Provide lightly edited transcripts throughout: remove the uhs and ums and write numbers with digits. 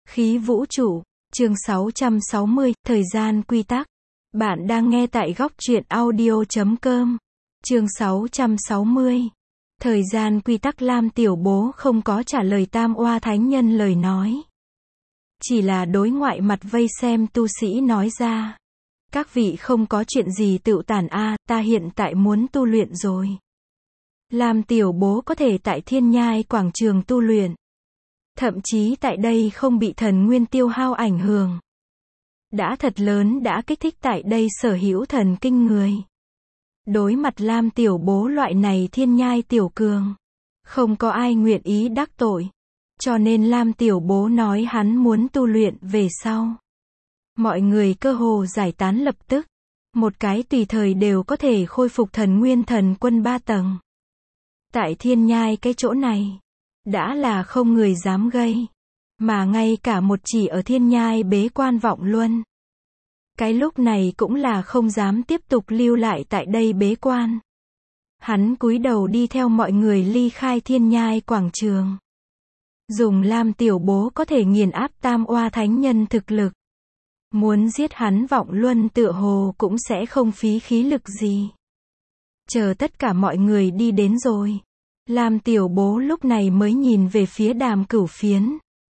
Khí vũ trụ, chương 660, thời gian quy tắc. Bạn đang nghe tại góc truyện audio.com. Chương 660. Thời gian quy tắc. Lam Tiểu Bố không có trả lời Tam Oa Thánh Nhân lời nói. Chỉ là đối ngoại mặt vây xem tu sĩ nói ra. Các vị không có chuyện gì tựu tản a, ta hiện tại muốn tu luyện rồi. Lam Tiểu Bố có thể tại Thiên Nhai quảng trường tu luyện. Thậm chí tại đây không bị thần nguyên tiêu hao ảnh hưởng. Đã thật lớn đã kích thích tại đây sở hữu thần kinh người. Đối mặt Lam Tiểu Bố loại này thiên nhai tiểu cường, không có ai nguyện ý đắc tội. Cho nên Lam Tiểu Bố nói hắn muốn tu luyện về sau. Mọi người cơ hồ giải tán lập tức. Một cái tùy thời đều có thể khôi phục thần nguyên thần quân 3 tầng. Tại thiên nhai cái chỗ này, đã là không người dám gây. Mà ngay cả một chỉ ở thiên nhai bế quan vọng luân. Cái lúc này cũng là không dám tiếp tục lưu lại tại đây bế quan. Hắn cúi đầu đi theo mọi người ly khai thiên nhai quảng trường. Dùng Lam Tiểu Bố có thể nghiền áp Tam Oa Thánh Nhân thực lực. Muốn giết hắn vọng luân tựa hồ cũng sẽ không phí khí lực gì. Chờ tất cả mọi người đi đến rồi. Lam Tiểu Bố lúc này mới nhìn về phía Đàm Cửu Phiến.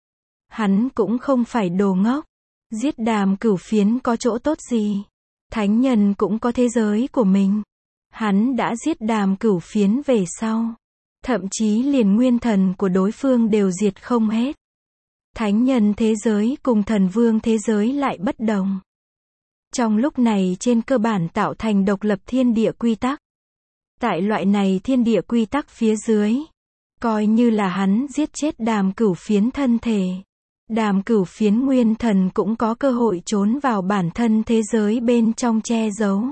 Hắn cũng không phải đồ ngốc. Giết Đàm Cửu Phiến có chỗ tốt gì? Thánh nhân cũng có thế giới của mình. Hắn đã giết Đàm Cửu Phiến về sau. Thậm chí liền nguyên thần của đối phương đều diệt không hết. Thánh nhân thế giới cùng thần vương thế giới lại bất đồng. Trong lúc này trên cơ bản tạo thành độc lập thiên địa quy tắc. Tại loại này thiên địa quy tắc phía dưới, coi như là hắn giết chết Đàm Cửu Phiến thân thể. Đàm Cửu Phiến nguyên thần cũng có cơ hội trốn vào bản thân thế giới bên trong che giấu.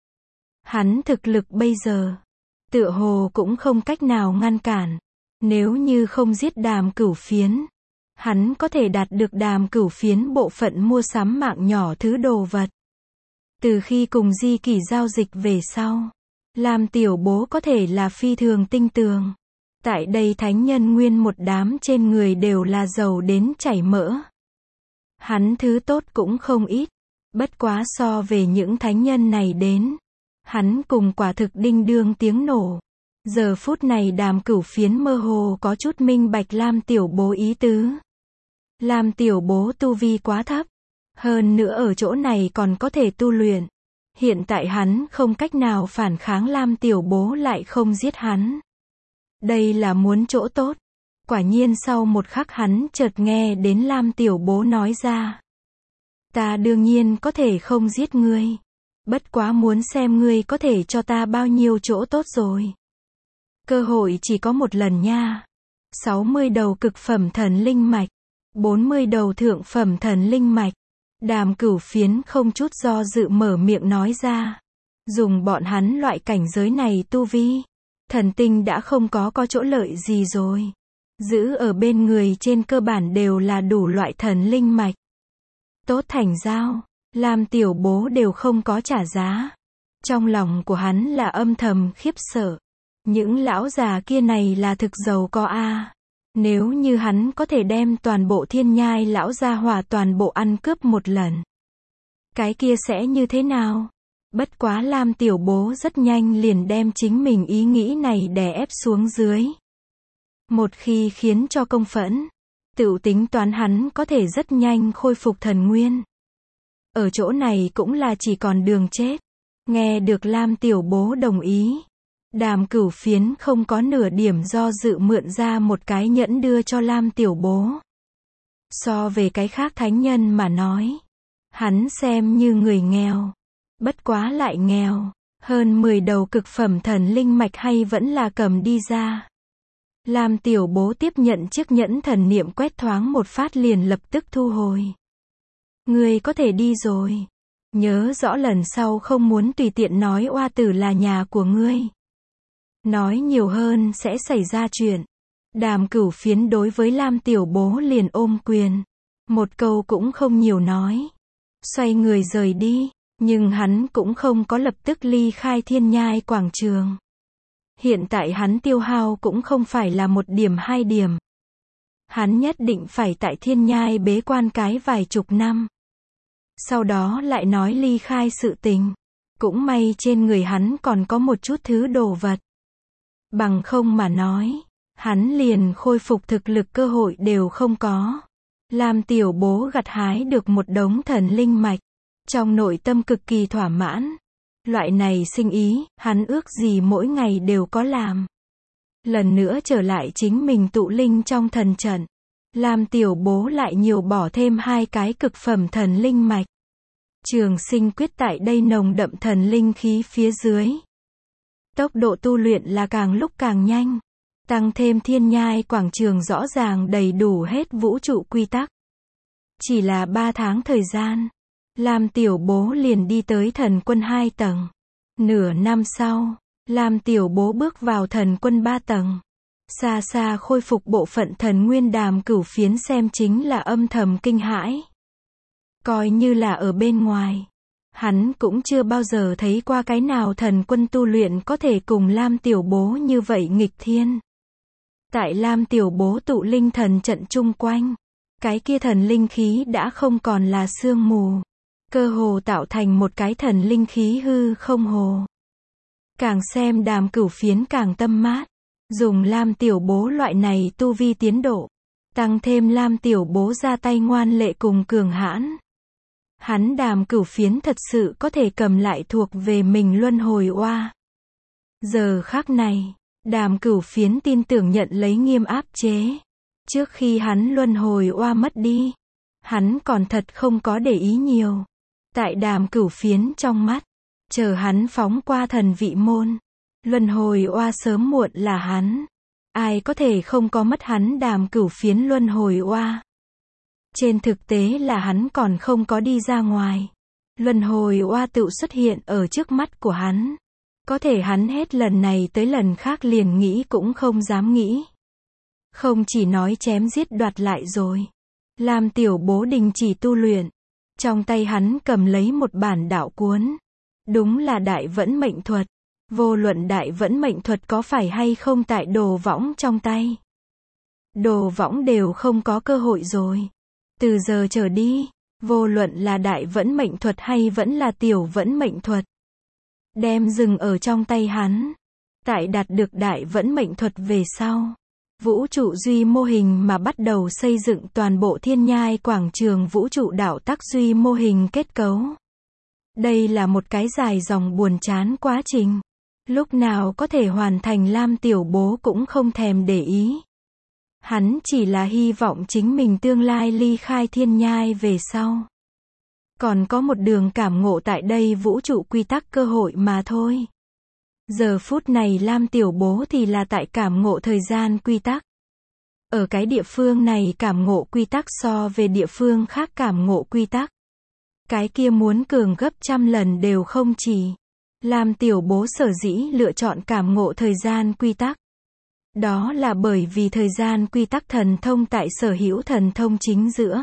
Hắn thực lực bây giờ, tựa hồ cũng không cách nào ngăn cản. Nếu như không giết Đàm Cửu Phiến, hắn có thể đạt được Đàm Cửu Phiến bộ phận mua sắm mạng nhỏ thứ đồ vật. Từ khi cùng Di Kỷ giao dịch về sau, Lam Tiểu Bố có thể là phi thường tinh tường. Tại đây thánh nhân nguyên một đám trên người đều là giàu đến chảy mỡ. Hắn thứ tốt cũng không ít. Bất quá so về những thánh nhân này đến, hắn cùng quả thực đinh đương tiếng nổ. Giờ phút này Đàm Cửu Phiến mơ hồ có chút minh bạch Lam Tiểu Bố ý tứ. Lam Tiểu Bố tu vi quá thấp. Hơn nữa ở chỗ này còn có thể tu luyện. Hiện tại hắn không cách nào phản kháng, Lam Tiểu Bố lại không giết hắn. Đây là muốn chỗ tốt. Quả nhiên sau một khắc hắn chợt nghe đến Lam Tiểu Bố nói ra. Ta đương nhiên có thể không giết ngươi. Bất quá muốn xem ngươi có thể cho ta bao nhiêu chỗ tốt rồi. Cơ hội chỉ có một lần nha. 60 đầu cực phẩm thần linh mạch. 40 đầu thượng phẩm thần linh mạch. Đàm Cửu Phiến không chút do dự mở miệng nói ra. Dùng bọn hắn loại cảnh giới này tu vi. Thần tinh đã không có chỗ lợi gì rồi. Giữ ở bên người trên cơ bản đều là đủ loại thần linh mạch. Tốt thành giao, Lam Tiểu Bố đều không có trả giá. Trong lòng của hắn là âm thầm khiếp sợ. Những lão già kia này là thực giàu có a. Nếu như hắn có thể đem toàn bộ thiên nhai lão gia hỏa toàn bộ ăn cướp một lần, cái kia sẽ như thế nào? Bất quá Lam Tiểu Bố rất nhanh liền đem chính mình ý nghĩ này đè ép xuống dưới. Một khi khiến cho công phẫn, tựu tính toán hắn có thể rất nhanh khôi phục thần nguyên. Ở chỗ này cũng là chỉ còn đường chết. Nghe được Lam Tiểu Bố đồng ý, Đàm Cửu Phiến không có nửa điểm do dự mượn ra một cái nhẫn đưa cho Lam Tiểu Bố. So về cái khác thánh nhân mà nói, hắn xem như người nghèo. Bất quá lại nghèo, hơn 10 đầu cực phẩm thần linh mạch hay vẫn là cầm đi ra. Lam Tiểu Bố tiếp nhận chiếc nhẫn, thần niệm quét thoáng một phát liền lập tức thu hồi. Ngươi có thể đi rồi. Nhớ rõ lần sau không muốn tùy tiện nói oa tử là nhà của ngươi. Nói nhiều hơn sẽ xảy ra chuyện. Đàm Cửu Phiến đối với Lam Tiểu Bố liền ôm quyền. Một câu cũng không nhiều nói. Xoay người rời đi. Nhưng hắn cũng không có lập tức ly khai thiên nhai quảng trường. Hiện tại hắn tiêu hao cũng không phải là 1 điểm 2 điểm. Hắn nhất định phải tại thiên nhai bế quan cái vài chục năm. Sau đó lại nói ly khai sự tình. Cũng may trên người hắn còn có một chút thứ đồ vật. Bằng không mà nói, hắn liền khôi phục thực lực cơ hội đều không có. Lam Tiểu Bố gặt hái được một đống thần linh mạch. Trong nội tâm cực kỳ thỏa mãn. Loại này sinh ý, hắn ước gì mỗi ngày đều có làm. Lần nữa trở lại chính mình tụ linh trong thần trận. Lam Tiểu Bố lại nhiều bỏ thêm 2 cái cực phẩm thần linh mạch. Trường sinh quyết tại đây nồng đậm thần linh khí phía dưới. Tốc độ tu luyện là càng lúc càng nhanh. Tăng thêm thiên nhai quảng trường rõ ràng đầy đủ hết vũ trụ quy tắc. Chỉ là 3 tháng thời gian, Lam Tiểu Bố liền đi tới thần quân 2 tầng. Nửa năm sau, Lam Tiểu Bố bước vào thần quân 3 tầng. Xa xa khôi phục bộ phận thần nguyên Đàm Cửu Phiến xem chính là âm thầm kinh hãi. Coi như là ở bên ngoài, hắn cũng chưa bao giờ thấy qua cái nào thần quân tu luyện có thể cùng Lam Tiểu Bố như vậy nghịch thiên. Tại Lam Tiểu Bố tụ linh thần trận chung quanh, cái kia thần linh khí đã không còn là sương mù, cơ hồ tạo thành một cái thần linh khí hư không hồ. Càng xem Đàm Cửu Phiến càng tâm mát. Dùng Lam Tiểu Bố loại này tu vi tiến độ, tăng thêm Lam Tiểu Bố ra tay ngoan lệ cùng cường hãn. Hắn Đàm Cửu Phiến thật sự có thể cầm lại thuộc về mình luân hồi oa. Giờ khắc này, Đàm Cửu Phiến tin tưởng nhận lấy nghiêm áp chế. Trước khi hắn luân hồi oa mất đi, hắn còn thật không có để ý nhiều. Tại Đàm Cửu Phiến trong mắt, chờ hắn phóng qua thần vị môn, luân hồi oa sớm muộn là hắn. Ai có thể không có mất hắn Đàm Cửu Phiến luân hồi oa. Trên thực tế là hắn còn không có đi ra ngoài. Luân hồi oa tự xuất hiện ở trước mắt của hắn. Có thể hắn hết lần này tới lần khác liền nghĩ cũng không dám nghĩ. Không chỉ nói chém giết đoạt lại rồi. Lam Tiểu Bố đình chỉ tu luyện. Trong tay hắn cầm lấy một bản đạo cuốn. Đúng là đại vẫn mệnh thuật. Vô luận đại vẫn mệnh thuật có phải hay không tại đồ võng trong tay. Đồ võng đều không có cơ hội rồi. Từ giờ trở đi, vô luận là đại vẫn mệnh thuật hay vẫn là tiểu vẫn mệnh thuật, đem dừng ở trong tay hắn. Tại đạt được đại vẫn mệnh thuật về sau, vũ trụ duy mô hình mà bắt đầu xây dựng toàn bộ thiên nhai quảng trường vũ trụ đạo tắc duy mô hình kết cấu. Đây là một cái dài dòng buồn chán quá trình. Lúc nào có thể hoàn thành Lam Tiểu Bố cũng không thèm để ý. Hắn chỉ là hy vọng chính mình tương lai ly khai thiên nhai về sau. Còn có một đường cảm ngộ tại đây vũ trụ quy tắc cơ hội mà thôi. Giờ phút này Lam Tiểu Bố thì là tại cảm ngộ thời gian quy tắc. Ở cái địa phương này cảm ngộ quy tắc so về địa phương khác cảm ngộ quy tắc. Cái kia muốn cường gấp trăm lần đều không chỉ. Lam Tiểu Bố sở dĩ lựa chọn cảm ngộ thời gian quy tắc. Đó là bởi vì thời gian quy tắc thần thông tại sở hữu thần thông chính giữa.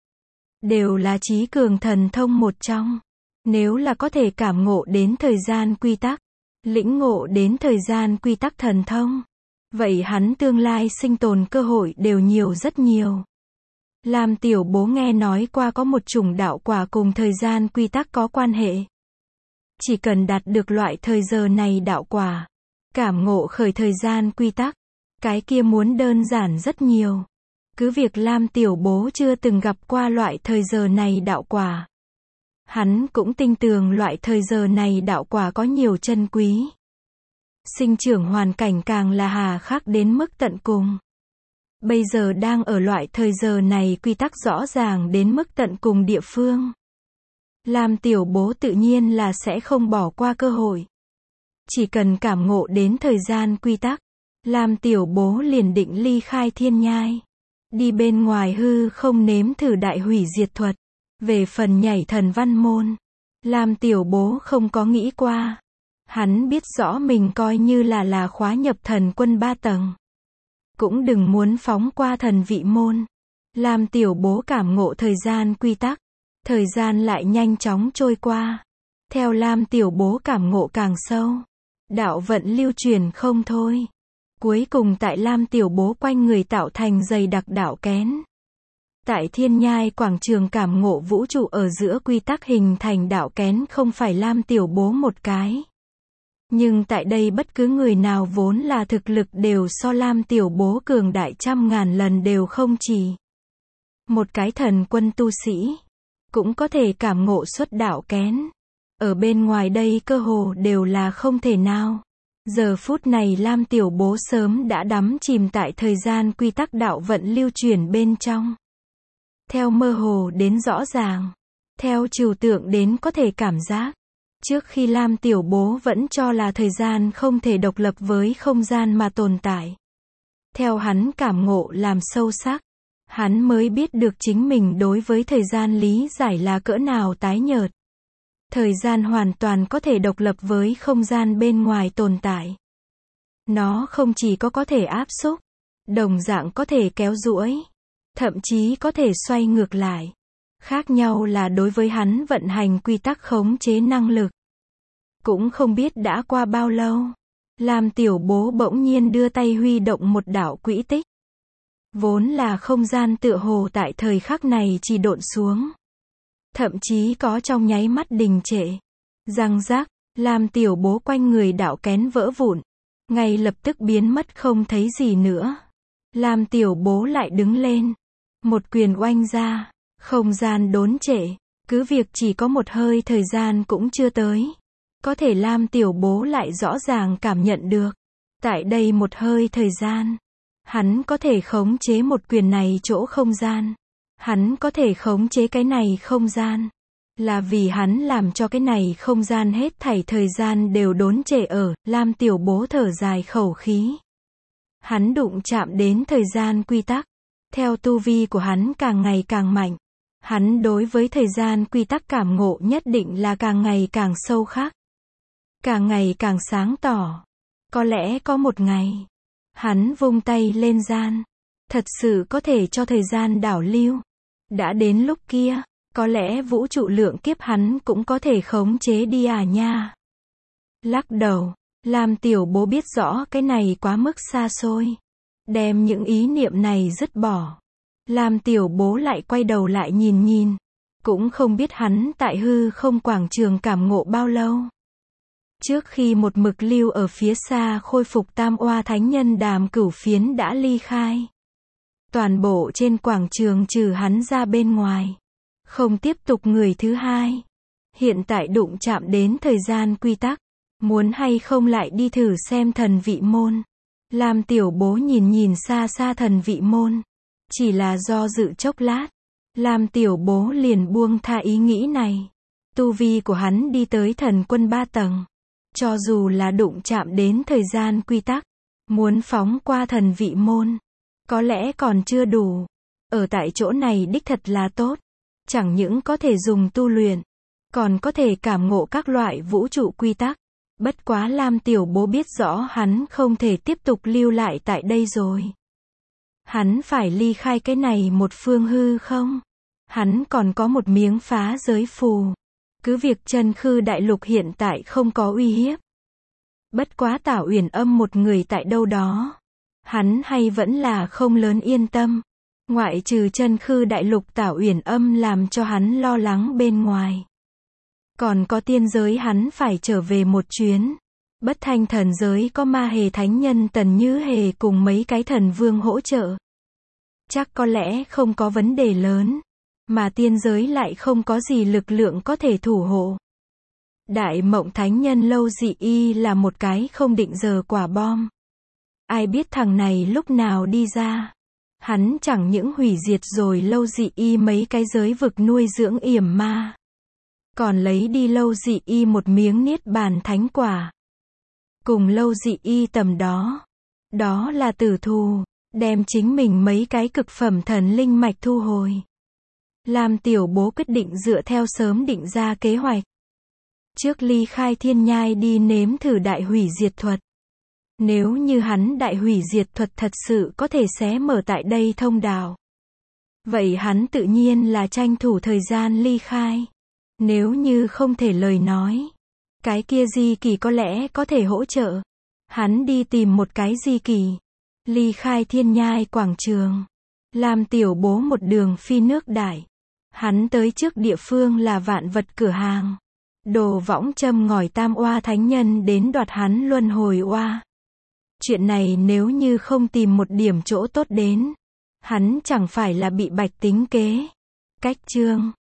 Đều là trí cường thần thông một trong. Nếu là có thể cảm ngộ đến thời gian quy tắc, lĩnh ngộ đến thời gian quy tắc thần thông, vậy hắn tương lai sinh tồn cơ hội đều nhiều rất nhiều. Lam Tiểu Bố nghe nói qua có một chủng đạo quả cùng thời gian quy tắc có quan hệ. Chỉ cần đạt được loại thời giờ này đạo quả, cảm ngộ khởi thời gian quy tắc, cái kia muốn đơn giản rất nhiều. Cứ việc Lam Tiểu Bố chưa từng gặp qua loại thời giờ này đạo quả, hắn cũng tin tưởng loại thời giờ này đạo quả có nhiều chân quý. Sinh trưởng hoàn cảnh càng là hà khắc đến mức tận cùng. Bây giờ đang ở loại thời giờ này quy tắc rõ ràng đến mức tận cùng địa phương. Lam Tiểu Bố tự nhiên là sẽ không bỏ qua cơ hội. Chỉ cần cảm ngộ đến thời gian quy tắc, Lam Tiểu Bố liền định ly khai thiên nhai. Đi bên ngoài hư không nếm thử đại hủy diệt thuật. Về phần nhảy thần văn môn, Lam Tiểu Bố không có nghĩ qua. Hắn biết rõ mình coi như là khóa nhập thần quân 3 tầng. Cũng đừng muốn phóng qua thần vị môn. Lam Tiểu Bố cảm ngộ thời gian quy tắc. Thời gian lại nhanh chóng trôi qua. Theo Lam Tiểu Bố cảm ngộ càng sâu, đạo vận lưu truyền không thôi. Cuối cùng tại Lam Tiểu Bố quanh người tạo thành dày đặc đạo kén. Tại Thiên Nhai quảng trường cảm ngộ vũ trụ ở giữa quy tắc hình thành đạo kén không phải Lam Tiểu Bố một cái. Nhưng tại đây bất cứ người nào vốn là thực lực đều so Lam Tiểu Bố cường đại trăm ngàn lần đều không chỉ. Một cái thần quân tu sĩ cũng có thể cảm ngộ xuất đạo kén. Ở bên ngoài đây cơ hồ đều là không thể nào. Giờ phút này Lam Tiểu Bố sớm đã đắm chìm tại thời gian quy tắc đạo vận lưu chuyển bên trong. Theo mơ hồ đến rõ ràng. Theo trừu tượng đến có thể cảm giác. Trước khi Lam Tiểu Bố vẫn cho là thời gian không thể độc lập với không gian mà tồn tại. Theo hắn cảm ngộ làm sâu sắc, hắn mới biết được chính mình đối với thời gian lý giải là cỡ nào tái nhợt. Thời gian hoàn toàn có thể độc lập với không gian bên ngoài tồn tại. Nó không chỉ có thể áp xúc, đồng dạng có thể kéo duỗi, thậm chí có thể xoay ngược lại. Khác nhau là đối với hắn vận hành quy tắc khống chế năng lực. Cũng không biết đã qua bao lâu, Lam Tiểu Bố bỗng nhiên đưa tay huy động một đạo quỹ tích. Vốn là không gian tựa hồ tại thời khắc này chỉ độn xuống. Thậm chí có trong nháy mắt đình trệ. Răng rác, Lam Tiểu Bố quanh người đạo kén vỡ vụn. Ngay lập tức biến mất không thấy gì nữa. Lam Tiểu Bố lại đứng lên. Một quyền oanh ra. Không gian đốn trệ. Cứ việc chỉ có một hơi thời gian cũng chưa tới. Có thể Lam Tiểu Bố lại rõ ràng cảm nhận được. Tại đây một hơi thời gian. Hắn có thể khống chế một quyền này chỗ không gian. Hắn có thể khống chế cái này không gian. Là vì hắn làm cho cái này không gian hết thảy thời gian đều đốn trệ ở. Lam Tiểu Bố thở dài khẩu khí. Hắn đụng chạm đến thời gian quy tắc. Theo tu vi của hắn càng ngày càng mạnh. Hắn đối với thời gian quy tắc cảm ngộ nhất định là càng ngày càng sâu khắc. Càng ngày càng sáng tỏ. Có lẽ có một ngày. Hắn vung tay lên gian. Thật sự có thể cho thời gian đảo lưu. Đã đến lúc kia. Có lẽ vũ trụ lượng kiếp hắn cũng có thể khống chế đi à nha. Lắc đầu. Lam Tiểu Bố biết rõ cái này quá mức xa xôi. Đem những ý niệm này dứt bỏ. Lam Tiểu Bố lại quay đầu lại nhìn nhìn. Cũng không biết hắn tại hư không quảng trường cảm ngộ bao lâu. Trước khi một mực lưu ở phía xa khôi phục tam oa thánh nhân Đàm Cửu Phiến đã ly khai. Toàn bộ trên quảng trường trừ hắn ra bên ngoài. Không tiếp tục người thứ hai. Hiện tại đụng chạm đến thời gian quy tắc. Muốn hay không lại đi thử xem thần vị môn. Lam Tiểu Bố nhìn nhìn xa xa thần vị môn. Chỉ là do dự chốc lát. Lam Tiểu Bố liền buông tha ý nghĩ này. Tu vi của hắn đi tới thần quân 3 tầng. Cho dù là đụng chạm đến thời gian quy tắc. Muốn phóng qua thần vị môn. Có lẽ còn chưa đủ. Ở tại chỗ này đích thật là tốt. Chẳng những có thể dùng tu luyện. Còn có thể cảm ngộ các loại vũ trụ quy tắc. Bất quá Lam Tiểu Bố biết rõ hắn không thể tiếp tục lưu lại tại đây rồi. Hắn phải ly khai cái này một phương hư không? Hắn còn có một miếng phá giới phù. Cứ việc Chân Khư Đại Lục hiện tại không có uy hiếp. Bất quá Tảo Uyển Âm một người tại đâu đó. Hắn hay vẫn là không lớn yên tâm. Ngoại trừ Chân Khư Đại Lục Tảo Uyển Âm làm cho hắn lo lắng bên ngoài. Còn có tiên giới hắn phải trở về một chuyến. Bất Thanh thần giới có Ma Hề Thánh Nhân Tần Như Hề cùng mấy cái thần vương hỗ trợ. Chắc có lẽ không có vấn đề lớn. Mà tiên giới lại không có gì lực lượng có thể thủ hộ. Đại Mộng Thánh Nhân Lâu Dị Y là một cái không định giờ quả bom. Ai biết thằng này lúc nào đi ra. Hắn chẳng những hủy diệt rồi Lâu Dị Y mấy cái giới vực nuôi dưỡng yểm ma. Còn lấy đi Lâu Dị Y một miếng niết bàn thánh quả. Cùng Lâu Dị Y tầm đó. Đó là tử thù. Đem chính mình mấy cái cực phẩm thần linh mạch thu hồi. Lam Tiểu Bố quyết định dựa theo sớm định ra kế hoạch. Trước ly khai Thiên Nhai đi nếm thử đại hủy diệt thuật. Nếu như hắn đại hủy diệt thuật thật sự có thể xé mở tại đây thông đạo. Vậy hắn tự nhiên là tranh thủ thời gian ly khai. Nếu như không thể lời nói. Cái kia Di Kỳ có lẽ có thể hỗ trợ. Hắn đi tìm một cái gì kỳ. Ly khai Thiên Nhai quảng trường. Lam tiểu bố một đường phi nước đại. Hắn tới trước địa phương là Vạn Vật cửa hàng. Đồ Võng châm ngòi Tam Oa thánh nhân đến đoạt hắn luân hồi oa. Chuyện này nếu như không tìm một điểm chỗ tốt đến, hắn chẳng phải là bị Bạch tính kế. Cách chương